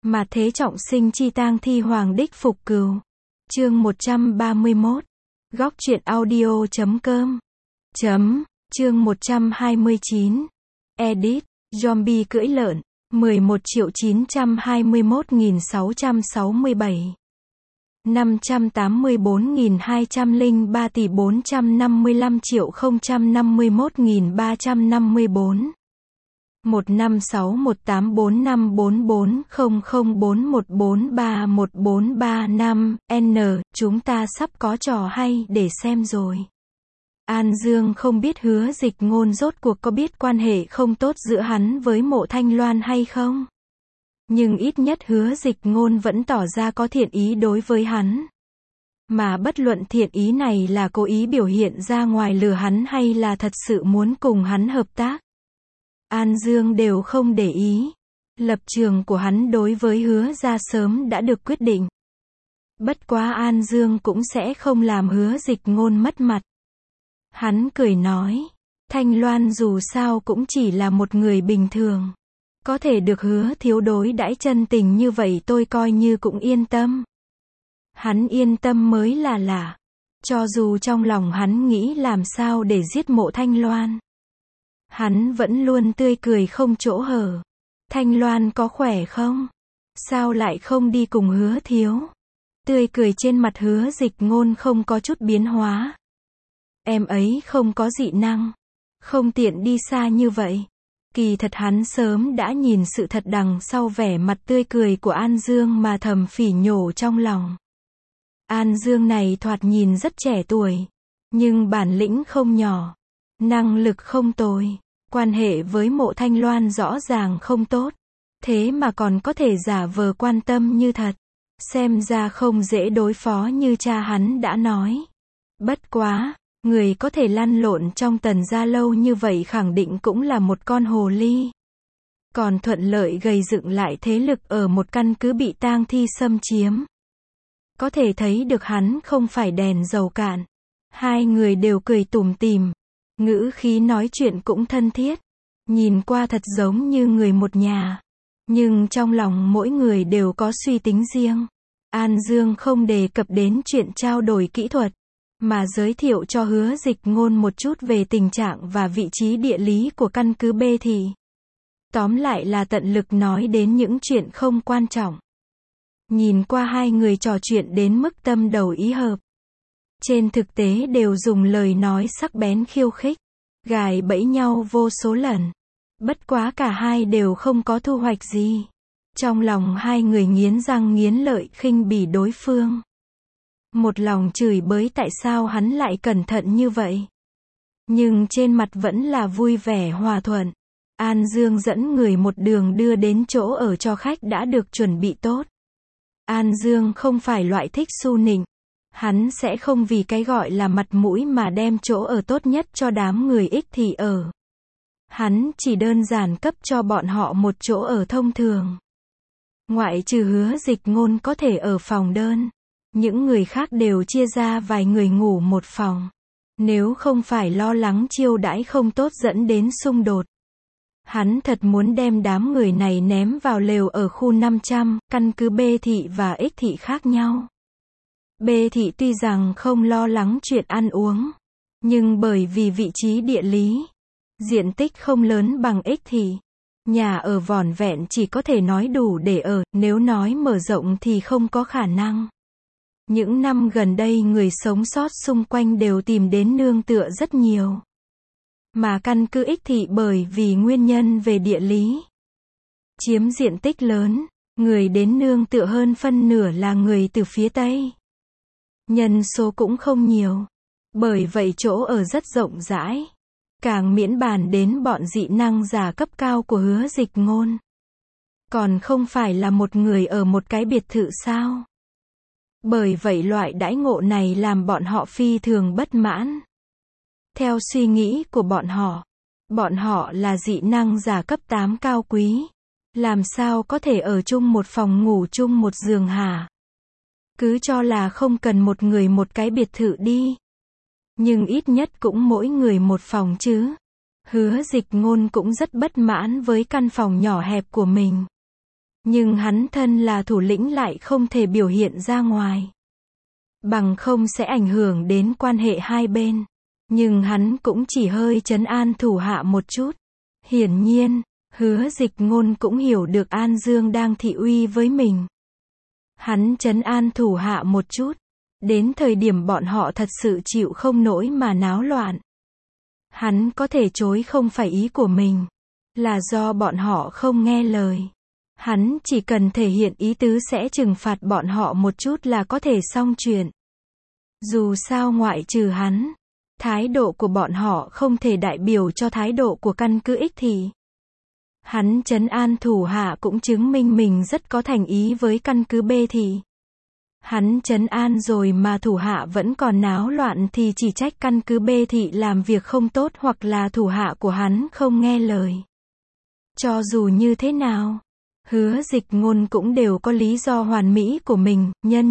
Mà thế trọng sinh chi tang thi hoàng đích phục cừu. Chương 131. Góc truyện audio.com. Chương 129. Edit. Zombie cưỡi lợn. 11.921.667. 584.203 tỷ 455.051.354. 15618444004131435. Chúng ta sắp có trò hay để xem rồi. An Dương không biết Hứa Dịch Ngôn rốt cuộc có biết quan hệ không tốt giữa hắn với Mộ Thanh Loan hay không. Nhưng ít nhất Hứa Dịch Ngôn vẫn tỏ ra có thiện ý đối với hắn. Mà bất luận thiện ý này là cố ý biểu hiện ra ngoài lừa hắn hay là thật sự muốn cùng hắn hợp tác, An Dương đều không để ý. Lập trường của hắn đối với Hứa gia sớm đã được quyết định. Bất quá An Dương cũng sẽ không làm Hứa Dịch Ngôn mất mặt. Hắn cười nói, Thanh Loan dù sao cũng chỉ là một người bình thường. Có thể được Hứa thiếu đối đãi chân tình như vậy tôi coi như cũng yên tâm. Hắn yên tâm mới là lạ. Cho dù trong lòng hắn nghĩ làm sao để giết Mộ Thanh Loan, hắn vẫn luôn tươi cười không chỗ hở. Thanh Loan có khỏe không? Sao lại không đi cùng Hứa thiếu? Tươi cười trên mặt Hứa Dịch Ngôn không có chút biến hóa. Em ấy không có dị năng, không tiện đi xa như vậy. Kỳ thật hắn sớm đã nhìn sự thật đằng sau vẻ mặt tươi cười của An Dương mà thầm phỉ nhổ trong lòng. An Dương này thoạt nhìn rất trẻ tuổi, nhưng bản lĩnh không nhỏ, năng lực không tồi, quan hệ với Mộ Thanh Loan rõ ràng không tốt, thế mà còn có thể giả vờ quan tâm như thật, xem ra không dễ đối phó như cha hắn đã nói. Bất quá, người có thể lăn lộn trong Tần gia lâu như vậy khẳng định cũng là một con hồ ly. Còn thuận lợi gây dựng lại thế lực ở một căn cứ bị tang thi xâm chiếm. Có thể thấy được hắn không phải đèn dầu cạn. Hai người đều cười tủm tỉm, ngữ khí nói chuyện cũng thân thiết, nhìn qua thật giống như người một nhà. Nhưng trong lòng mỗi người đều có suy tính riêng. An Dương không đề cập đến chuyện trao đổi kỹ thuật, mà giới thiệu cho Hứa Dịch Ngôn một chút về tình trạng và vị trí địa lý của căn cứ B thị. Tóm lại là tận lực nói đến những chuyện không quan trọng. Nhìn qua hai người trò chuyện đến mức tâm đầu ý hợp. Trên thực tế đều dùng lời nói sắc bén khiêu khích, gài bẫy nhau vô số lần. Bất quá cả hai đều không có thu hoạch gì. Trong lòng hai người nghiến răng nghiến lợi khinh bỉ đối phương. Một lòng chửi bới tại sao hắn lại cẩn thận như vậy. Nhưng trên mặt vẫn là vui vẻ hòa thuận. An Dương dẫn người một đường đưa đến chỗ ở cho khách đã được chuẩn bị tốt. An Dương không phải loại thích xu nịnh. Hắn sẽ không vì cái gọi là mặt mũi mà đem chỗ ở tốt nhất cho đám người ích thì ở. Hắn chỉ đơn giản cấp cho bọn họ một chỗ ở thông thường. Ngoại trừ Hứa Dịch Ngôn có thể ở phòng đơn, những người khác đều chia ra vài người ngủ một phòng. Nếu không phải lo lắng chiêu đãi không tốt dẫn đến xung đột, hắn thật muốn đem đám người này ném vào lều ở khu 500, căn cứ B thị và X thị khác nhau. B thị tuy rằng không lo lắng chuyện ăn uống, nhưng bởi vì vị trí địa lý, diện tích không lớn bằng X thị, nhà ở vỏn vẹn chỉ có thể nói đủ để ở, nếu nói mở rộng thì không có khả năng. Những năm gần đây người sống sót xung quanh đều tìm đến nương tựa rất nhiều. Mà căn cứ X thị bởi vì nguyên nhân về địa lý, chiếm diện tích lớn, người đến nương tựa hơn phân nửa là người từ phía Tây. Nhân số cũng không nhiều, bởi vậy chỗ ở rất rộng rãi. Càng miễn bàn đến bọn dị năng giả cấp cao của Hứa Dịch Ngôn. Còn không phải là một người ở một cái biệt thự sao? Bởi vậy loại đãi ngộ này làm bọn họ phi thường bất mãn. Theo suy nghĩ của bọn họ là dị năng giả cấp 8 cao quý. Làm sao có thể ở chung một phòng ngủ chung một giường hả? Cứ cho là không cần một người một cái biệt thự đi. Nhưng ít nhất cũng mỗi người một phòng chứ. Hứa Dịch Ngôn cũng rất bất mãn với căn phòng nhỏ hẹp của mình. Nhưng hắn thân là thủ lĩnh lại không thể biểu hiện ra ngoài. Bằng không sẽ ảnh hưởng đến quan hệ hai bên. Nhưng hắn cũng chỉ hơi trấn an thủ hạ một chút. Hiển nhiên, Hứa Dịch Ngôn cũng hiểu được An Dương đang thị uy với mình. Hắn trấn an thủ hạ một chút. Đến thời điểm bọn họ thật sự chịu không nổi mà náo loạn. Hắn có thể chối không phải ý của mình. Là do bọn họ không nghe lời. Hắn chỉ cần thể hiện ý tứ sẽ trừng phạt bọn họ một chút là có thể xong chuyện. Dù sao ngoại trừ hắn, thái độ của bọn họ không thể đại biểu cho thái độ của căn cứ Ích Thị. Hắn trấn an thủ hạ cũng chứng minh mình rất có thành ý với căn cứ B Thị. Hắn trấn an rồi mà thủ hạ vẫn còn náo loạn thì chỉ trách căn cứ B Thị làm việc không tốt hoặc là thủ hạ của hắn không nghe lời. Cho dù như thế nào, Hứa Dịch Ngôn cũng đều có lý do hoàn mỹ của mình,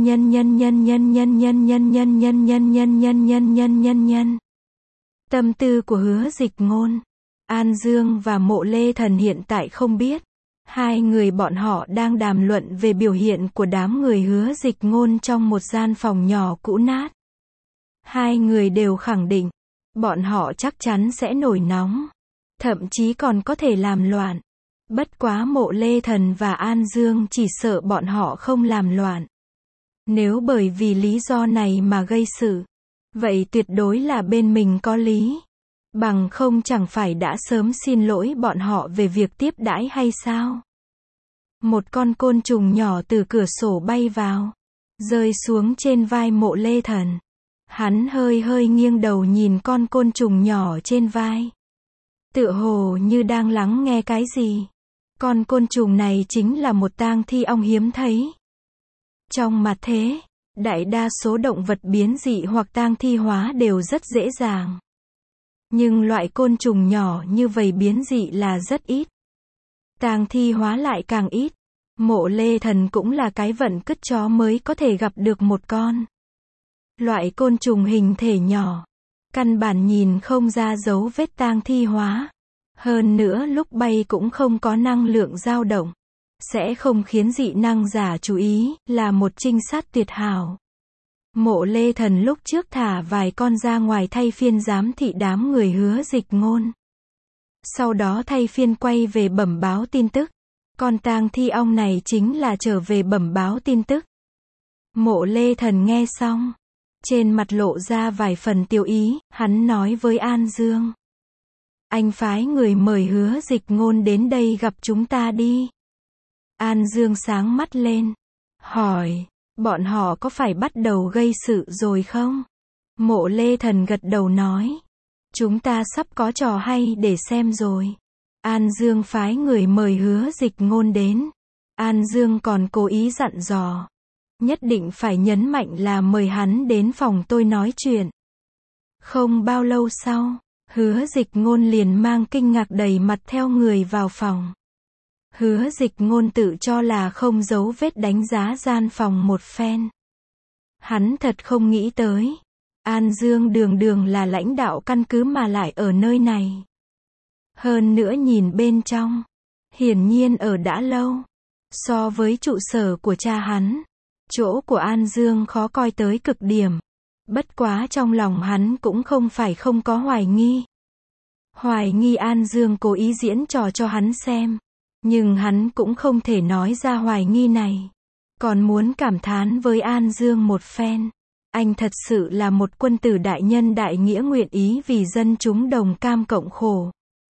nhân. Tâm tư của Hứa Dịch Ngôn, An Dương và Mộ Lê Thần hiện tại không biết. Hai người bọn họ đang đàm luận về biểu hiện của đám người Hứa Dịch Ngôn trong một gian phòng nhỏ cũ nát. Hai người đều khẳng định, bọn họ chắc chắn sẽ nổi nóng, thậm chí còn có thể làm loạn. Bất quá Mộ Lê Thần và An Dương chỉ sợ bọn họ không làm loạn. Nếu bởi vì lý do này mà gây sự, vậy tuyệt đối là bên mình có lý. Bằng không chẳng phải đã sớm xin lỗi bọn họ về việc tiếp đãi hay sao? Một con côn trùng nhỏ từ cửa sổ bay vào, rơi xuống trên vai Mộ Lê Thần. Hắn hơi hơi nghiêng đầu nhìn con côn trùng nhỏ trên vai. Tựa hồ như đang lắng nghe cái gì. Con côn trùng này chính là một tang thi ong hiếm thấy. Trong mặt thế, đại đa số động vật biến dị hoặc tang thi hóa đều rất dễ dàng. Nhưng loại côn trùng nhỏ như vậy biến dị là rất ít. Tang thi hóa lại càng ít. Mộ Lê Thần cũng là cái vận cứt chó mới có thể gặp được một con. Loại côn trùng hình thể nhỏ, căn bản nhìn không ra dấu vết tang thi hóa. Hơn nữa lúc bay cũng không có năng lượng dao động. Sẽ không khiến dị năng giả chú ý, là một trinh sát tuyệt hảo. Mộ Lê Thần lúc trước thả vài con ra ngoài thay phiên giám thị đám người Hứa Dịch Ngôn. Sau đó thay phiên quay về bẩm báo tin tức. Con tang thi ong này chính là trở về bẩm báo tin tức. Mộ Lê Thần nghe xong, trên mặt lộ ra vài phần tiêu ý, hắn nói với An Dương. Anh phái người mời Hứa Dịch Ngôn đến đây gặp chúng ta đi. An Dương sáng mắt lên, hỏi, bọn họ có phải bắt đầu gây sự rồi không? Mộ Lê Thần gật đầu nói, chúng ta sắp có trò hay để xem rồi. An Dương phái người mời Hứa Dịch Ngôn đến. An Dương còn cố ý dặn dò, nhất định phải nhấn mạnh là mời hắn đến phòng tôi nói chuyện. Không bao lâu sau, Hứa Dịch Ngôn liền mang kinh ngạc đầy mặt theo người vào phòng. Hứa Dịch Ngôn tự cho là không giấu vết đánh giá gian phòng một phen. Hắn thật không nghĩ tới, An Dương đường đường là lãnh đạo căn cứ mà lại ở nơi này. Hơn nữa nhìn bên trong, hiển nhiên ở đã lâu. So với trụ sở của cha hắn, chỗ của An Dương khó coi tới cực điểm. Bất quá trong lòng hắn cũng không phải không có hoài nghi. Hoài nghi An Dương cố ý diễn trò cho hắn xem. Nhưng hắn cũng không thể nói ra hoài nghi này. Còn muốn cảm thán với An Dương một phen. Anh thật sự là một quân tử đại nhân đại nghĩa nguyện ý vì dân chúng đồng cam cộng khổ.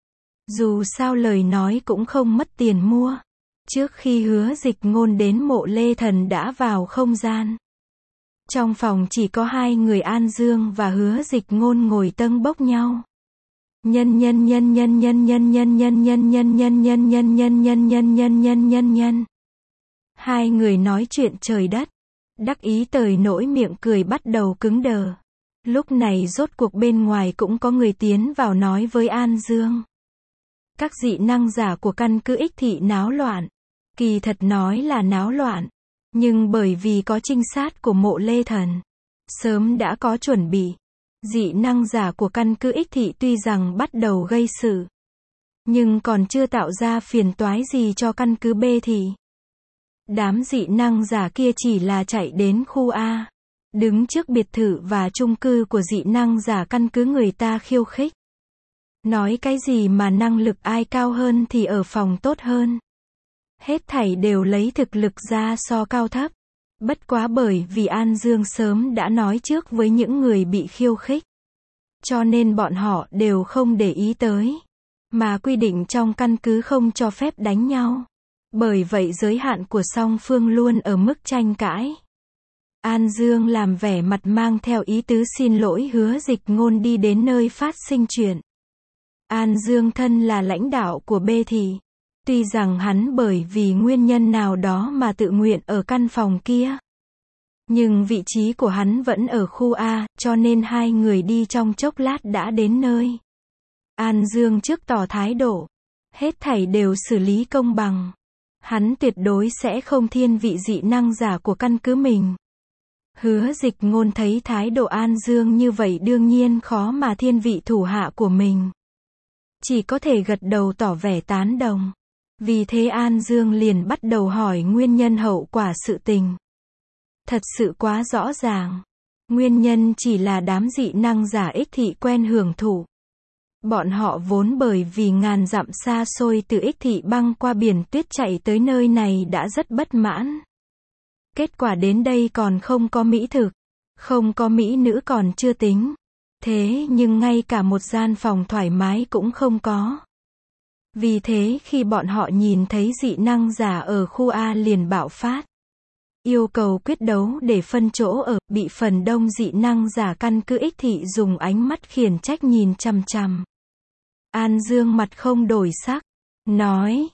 Dù sao lời nói cũng không mất tiền mua. Trước khi Hứa Dịch Ngôn đến Mộ Lê Thần đã vào không gian. Trong phòng chỉ có hai người An Dương và Hứa Dịch Ngôn ngồi tâng bốc nhau. Nhân. Hai người nói chuyện trời đất. Đắc ý tới nỗi miệng cười bắt đầu cứng đờ. Lúc này rốt cuộc bên ngoài cũng có người tiến vào nói với An Dương. Các dị năng giả của căn cứ Ích Thị náo loạn. Kỳ thật nói là náo loạn. Nhưng bởi vì có trinh sát của Mộ Lê Thần. Sớm đã có chuẩn bị. Dị năng giả của căn cứ Ích Thị tuy rằng bắt đầu gây sự. Nhưng còn chưa tạo ra phiền toái gì cho căn cứ B Thị. Đám dị năng giả kia chỉ là chạy đến khu A, đứng trước biệt thự và chung cư của dị năng giả căn cứ người ta khiêu khích. Nói cái gì mà năng lực ai cao hơn thì ở phòng tốt hơn. Hết thảy đều lấy thực lực ra so cao thấp. Bất quá bởi vì An Dương sớm đã nói trước với những người bị khiêu khích. Cho nên bọn họ đều không để ý tới. Mà quy định trong căn cứ không cho phép đánh nhau. Bởi vậy giới hạn của song phương luôn ở mức tranh cãi. An Dương làm vẻ mặt mang theo ý tứ xin lỗi Hứa Dịch Ngôn đi đến nơi phát sinh chuyện. An Dương thân là lãnh đạo của B thị. Tuy rằng hắn bởi vì nguyên nhân nào đó mà tự nguyện ở căn phòng kia. Nhưng vị trí của hắn vẫn ở khu A, cho nên hai người đi trong chốc lát đã đến nơi. An Dương trước tỏ thái độ. Hết thảy đều xử lý công bằng. Hắn tuyệt đối sẽ không thiên vị dị năng giả của căn cứ mình. Hứa Dịch Ngôn thấy thái độ An Dương như vậy đương nhiên khó mà thiên vị thủ hạ của mình. Chỉ có thể gật đầu tỏ vẻ tán đồng. Vì thế An Dương liền bắt đầu hỏi nguyên nhân hậu quả sự tình. Thật sự quá rõ ràng. Nguyên nhân chỉ là đám dị năng giả ích thị quen hưởng thụ. Bọn họ vốn bởi vì ngàn dặm xa xôi từ ích thị băng qua biển tuyết chạy tới nơi này đã rất bất mãn. Kết quả đến đây còn không có mỹ thực, không có mỹ nữ còn chưa tính. Thế nhưng ngay cả một gian phòng thoải mái cũng không có. Vì thế khi bọn họ nhìn thấy dị năng giả ở khu A liền bạo phát. Yêu cầu quyết đấu để phân chỗ ở, bị phần đông dị năng giả căn cứ ích thị dùng ánh mắt khiển trách nhìn chằm chằm. An Dương mặt không đổi sắc, nói,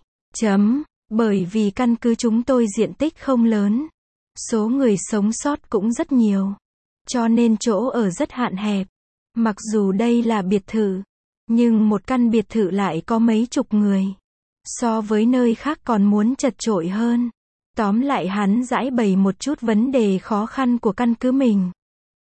bởi vì căn cứ chúng tôi diện tích không lớn. Số người sống sót cũng rất nhiều. Cho nên chỗ ở rất hạn hẹp. Mặc dù đây là biệt thự, nhưng một căn biệt thự lại có mấy chục người. So với nơi khác còn muốn chật chội hơn. Tóm lại hắn giải bày một chút vấn đề khó khăn của căn cứ mình.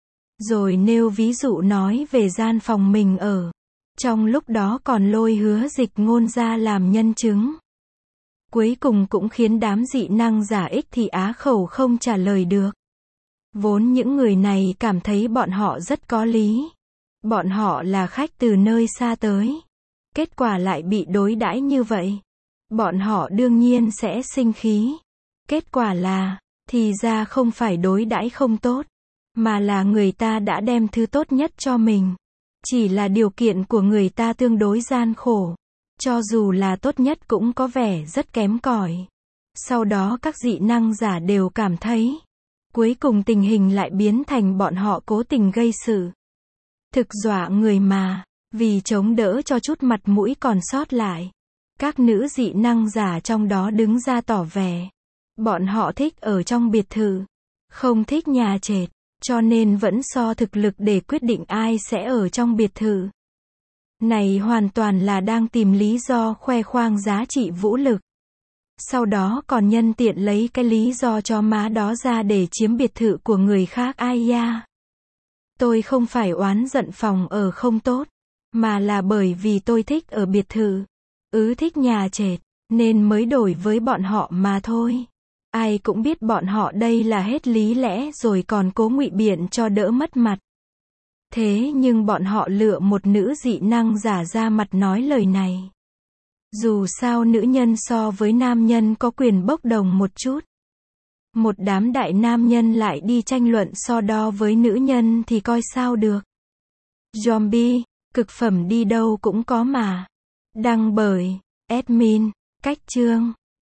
Rồi nêu ví dụ nói về gian phòng mình ở. Trong lúc đó còn lôi Hứa Dịch Ngôn ra làm nhân chứng. Cuối cùng cũng khiến đám dị năng giả ích thị á khẩu không trả lời được. Vốn những người này cảm thấy bọn họ rất có lý. Bọn họ là khách từ nơi xa tới. Kết quả lại bị đối đãi như vậy. Bọn họ đương nhiên sẽ sinh khí. Kết quả là, thì ra không phải đối đãi không tốt, mà là người ta đã đem thứ tốt nhất cho mình. Chỉ là điều kiện của người ta tương đối gian khổ. Cho dù là tốt nhất cũng có vẻ rất kém cỏi. Sau đó các dị năng giả đều cảm thấy. Cuối cùng tình hình lại biến thành bọn họ cố tình gây sự. Thực dọa người mà, vì chống đỡ cho chút mặt mũi còn sót lại. Các nữ dị năng giả trong đó đứng ra tỏ vẻ. Bọn họ thích ở trong biệt thự, không thích nhà trệt, cho nên vẫn so thực lực để quyết định ai sẽ ở trong biệt thự. Này hoàn toàn là đang tìm lý do khoe khoang giá trị vũ lực. Sau đó còn nhân tiện lấy cái lý do cho má đó ra để chiếm biệt thự của người khác ai ya. Tôi không phải oán giận phòng ở không tốt, mà là bởi vì tôi thích ở biệt thự, thích nhà trệt, nên mới đổi với bọn họ mà thôi. Ai cũng biết bọn họ đây là hết lý lẽ rồi còn cố ngụy biện cho đỡ mất mặt. Thế nhưng bọn họ lựa một nữ dị năng giả ra mặt nói lời này. Dù sao nữ nhân so với nam nhân có quyền bốc đồng một chút. Một đám đại nam nhân lại đi tranh luận so đo với nữ nhân thì coi sao được. Zombie, cực phẩm đi đâu cũng có mà. Đăng bởi admin, Cách Chương.